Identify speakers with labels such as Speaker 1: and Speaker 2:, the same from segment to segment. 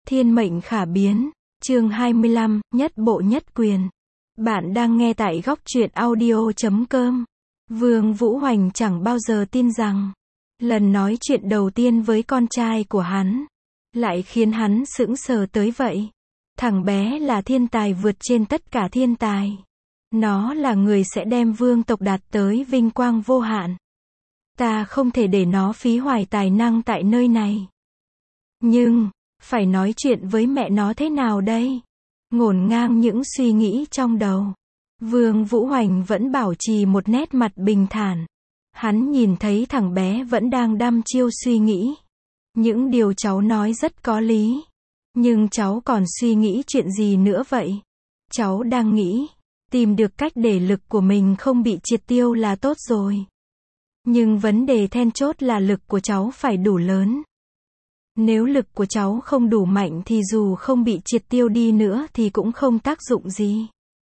Speaker 1: Thiên mệnh khả biến, chương 25, nhất bộ nhất quyền. Bạn đang nghe tại góc truyện audio.com. Vương Vũ Hoành chẳng bao giờ tin rằng, lần nói chuyện đầu tiên với con trai của hắn, lại khiến hắn sững sờ tới vậy. Thằng bé là thiên tài vượt trên tất cả thiên tài. Nó là người sẽ đem vương tộc đạt tới vinh quang vô hạn. Ta không thể để nó phí hoài tài năng tại nơi này. Nhưng, phải nói chuyện với mẹ nó thế nào đây? Ngổn ngang những suy nghĩ trong đầu. Vương Vũ Hoành vẫn bảo trì một nét mặt bình thản. Hắn nhìn thấy thằng bé vẫn đang đăm chiêu suy nghĩ. Những điều cháu nói rất có lý. Nhưng cháu còn suy nghĩ chuyện gì nữa vậy? Cháu đang nghĩ, tìm được cách để lực của mình không bị triệt tiêu là tốt rồi. Nhưng vấn đề then chốt là lực của cháu phải đủ lớn. Nếu lực của cháu không đủ mạnh thì dù không bị triệt tiêu đi nữa thì cũng không tác dụng gì.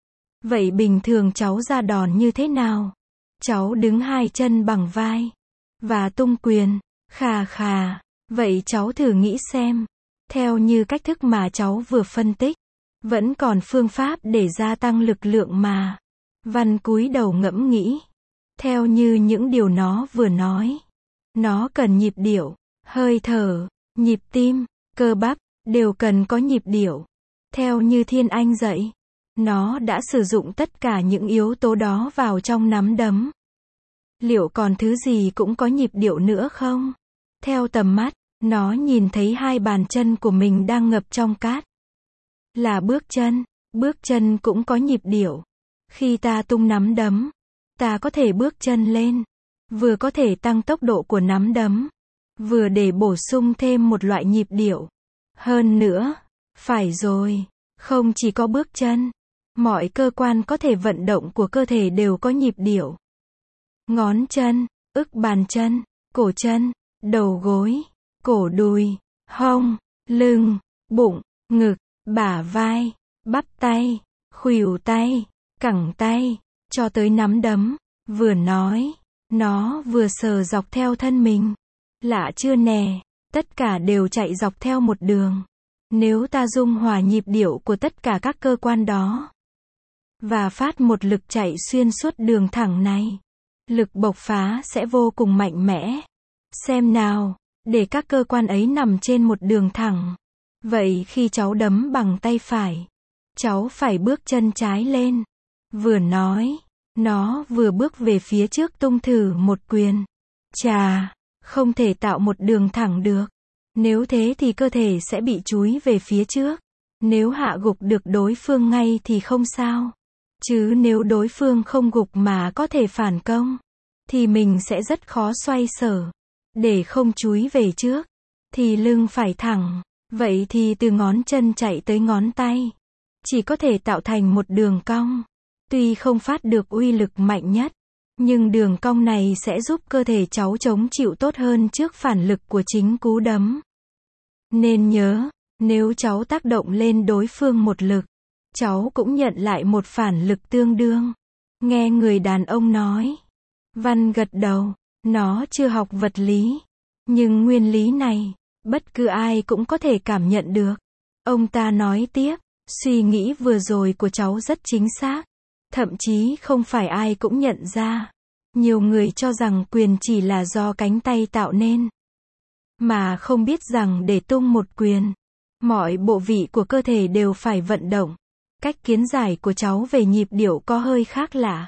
Speaker 1: Vậy bình thường cháu ra đòn như thế nào? Cháu đứng hai chân bằng vai và tung quyền. Khà khà. Vậy cháu thử nghĩ xem. Theo như cách thức mà cháu vừa phân tích, vẫn còn phương pháp để gia tăng lực lượng mà. Văn cúi đầu ngẫm nghĩ. Theo như những điều nó vừa nói, nó cần nhịp điệu, hơi thở, nhịp tim, cơ bắp, đều cần có nhịp điệu. Theo như Thiên Anh dạy, nó đã sử dụng tất cả những yếu tố đó vào trong nắm đấm. Liệu còn thứ gì cũng có nhịp điệu nữa không? Theo tầm mắt, nó nhìn thấy hai bàn chân của mình đang ngập trong cát. Là bước chân cũng có nhịp điệu. Khi ta tung nắm đấm, ta có thể bước chân lên, vừa có thể tăng tốc độ của nắm đấm, vừa để bổ sung thêm một loại nhịp điệu. Hơn nữa, phải rồi, không chỉ có bước chân, mọi cơ quan có thể vận động của cơ thể đều có nhịp điệu. Ngón chân, bàn chân, cổ chân, đầu gối, cổ đùi, hông, lưng, bụng, ngực, bả vai, bắp tay, khuỷu tay, cẳng tay, cho tới nắm đấm. Vừa nói, nó vừa sờ dọc theo thân mình. Lạ chưa nè, tất cả đều chạy dọc theo một đường. Nếu ta dung hòa nhịp điệu của tất cả các cơ quan đó và phát một lực chạy xuyên suốt đường thẳng này, lực bộc phá sẽ vô cùng mạnh mẽ. Xem nào, để các cơ quan ấy nằm trên một đường thẳng. Vậy khi cháu đấm bằng tay phải, cháu phải bước chân trái lên. Vừa nói, nó vừa bước về phía trước tung thử một quyền. Chà, không thể tạo một đường thẳng được. Nếu thế thì cơ thể sẽ bị chúi về phía trước. Nếu hạ gục được đối phương ngay thì không sao. Chứ nếu đối phương không gục mà có thể phản công, thì mình sẽ rất khó xoay sở. Để không chúi về trước, thì lưng phải thẳng. Vậy thì từ ngón chân chạy tới ngón tay, chỉ có thể tạo thành một đường cong. Tuy không phát được uy lực mạnh nhất, nhưng đường cong này sẽ giúp cơ thể cháu chống chịu tốt hơn trước phản lực của chính cú đấm. Nên nhớ, nếu cháu tác động lên đối phương một lực, cháu cũng nhận lại một phản lực tương đương. Nghe người đàn ông nói. Văn gật đầu. Nó chưa học vật lý, nhưng nguyên lý này, bất cứ ai cũng có thể cảm nhận được. Ông ta nói tiếp, suy nghĩ vừa rồi của cháu rất chính xác. Thậm chí không phải ai cũng nhận ra. Nhiều người cho rằng quyền chỉ là do cánh tay tạo nên, mà không biết rằng để tung một quyền, mọi bộ vị của cơ thể đều phải vận động. Cách kiến giải của cháu về nhịp điệu có hơi khác lạ.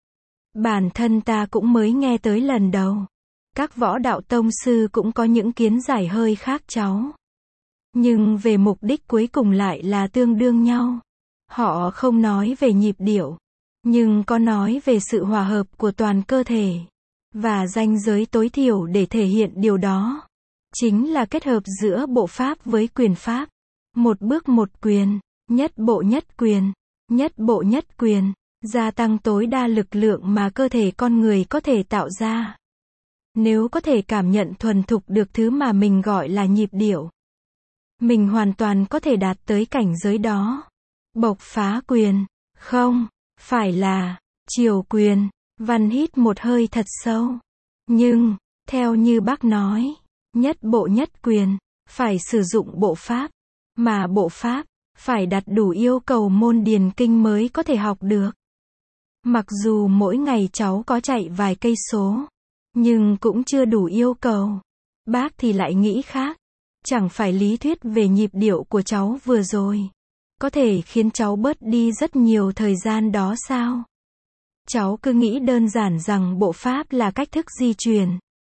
Speaker 1: Bản thân ta cũng mới nghe tới lần đầu. Các võ đạo tông sư cũng có những kiến giải hơi khác cháu. Nhưng về mục đích cuối cùng lại là tương đương nhau. Họ không nói về nhịp điệu, nhưng có nói về sự hòa hợp của toàn cơ thể. Và ranh giới tối thiểu để thể hiện điều đó, chính là kết hợp giữa bộ pháp với quyền pháp. Một bước một quyền, nhất bộ nhất quyền, nhất bộ nhất quyền. Gia tăng tối đa lực lượng mà cơ thể con người có thể tạo ra. Nếu có thể cảm nhận thuần thục được thứ mà mình gọi là nhịp điệu, mình hoàn toàn có thể đạt tới cảnh giới đó. Bộc phá quyền, không, phải là chiều quyền. Văn hít một hơi thật sâu. Nhưng, theo như bác nói, nhất bộ nhất quyền, phải sử dụng bộ pháp. Mà bộ pháp, phải đặt đủ yêu cầu môn điền kinh mới có thể học được. Mặc dù mỗi ngày cháu có chạy vài cây số, nhưng cũng chưa đủ yêu cầu. Bác thì lại nghĩ khác. Chẳng phải lý thuyết về nhịp điệu của cháu vừa rồi có thể khiến cháu bớt đi rất nhiều thời gian đó sao? Cháu cứ nghĩ đơn giản rằng bộ pháp là cách thức di chuyển.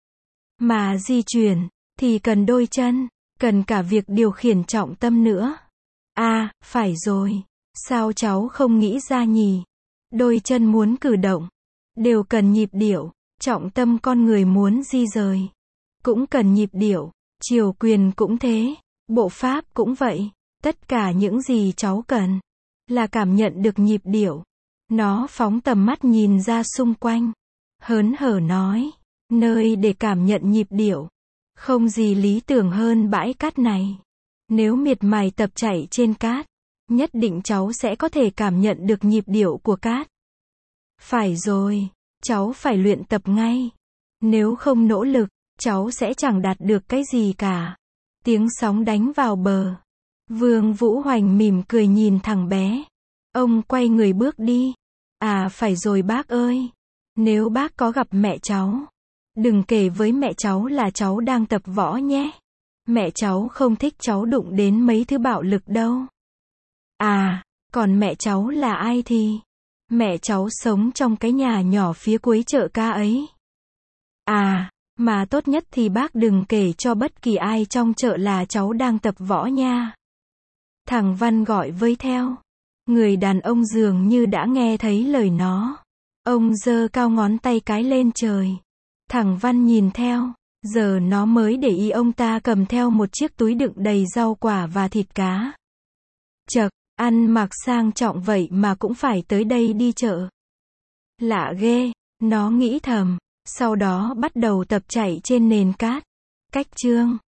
Speaker 1: Mà di chuyển thì cần đôi chân, cần cả việc điều khiển trọng tâm nữa. À, phải rồi. Sao cháu không nghĩ ra nhỉ? Đôi chân muốn cử động, đều cần nhịp điệu. Trọng tâm con người muốn di rời, cũng cần nhịp điệu. Triều quyền cũng thế, bộ pháp cũng vậy. Tất cả những gì cháu cần là cảm nhận được nhịp điệu. Nó phóng tầm mắt nhìn ra xung quanh, hớn hở nói, nơi để cảm nhận nhịp điệu. Không gì lý tưởng hơn bãi cát này. Nếu miệt mài tập chạy trên cát, nhất định cháu sẽ có thể cảm nhận được nhịp điệu của cát. Phải rồi, cháu phải luyện tập ngay. Nếu không nỗ lực, cháu sẽ chẳng đạt được cái gì cả. Tiếng sóng đánh vào bờ. Vương Vũ Hoành mỉm cười nhìn thằng bé. Ông quay người bước đi. À phải rồi bác ơi. Nếu bác có gặp mẹ cháu, đừng kể với mẹ cháu là cháu đang tập võ nhé. Mẹ cháu không thích cháu đụng đến mấy thứ bạo lực đâu. À, còn mẹ cháu là ai thì? Mẹ cháu sống trong cái nhà nhỏ phía cuối chợ ca ấy. À, mà tốt nhất thì bác đừng kể cho bất kỳ ai trong chợ là cháu đang tập võ nha. Thằng Văn gọi với theo. Người đàn ông dường như đã nghe thấy lời nó. Ông giơ cao ngón tay cái lên trời. Thằng Văn nhìn theo. Giờ nó mới để ý ông ta cầm theo một chiếc túi đựng đầy rau quả và thịt cá. Chậc, ăn mặc sang trọng vậy mà cũng phải tới đây đi chợ. Lạ ghê, nó nghĩ thầm. Sau đó bắt đầu tập chạy trên nền cát. Cách chương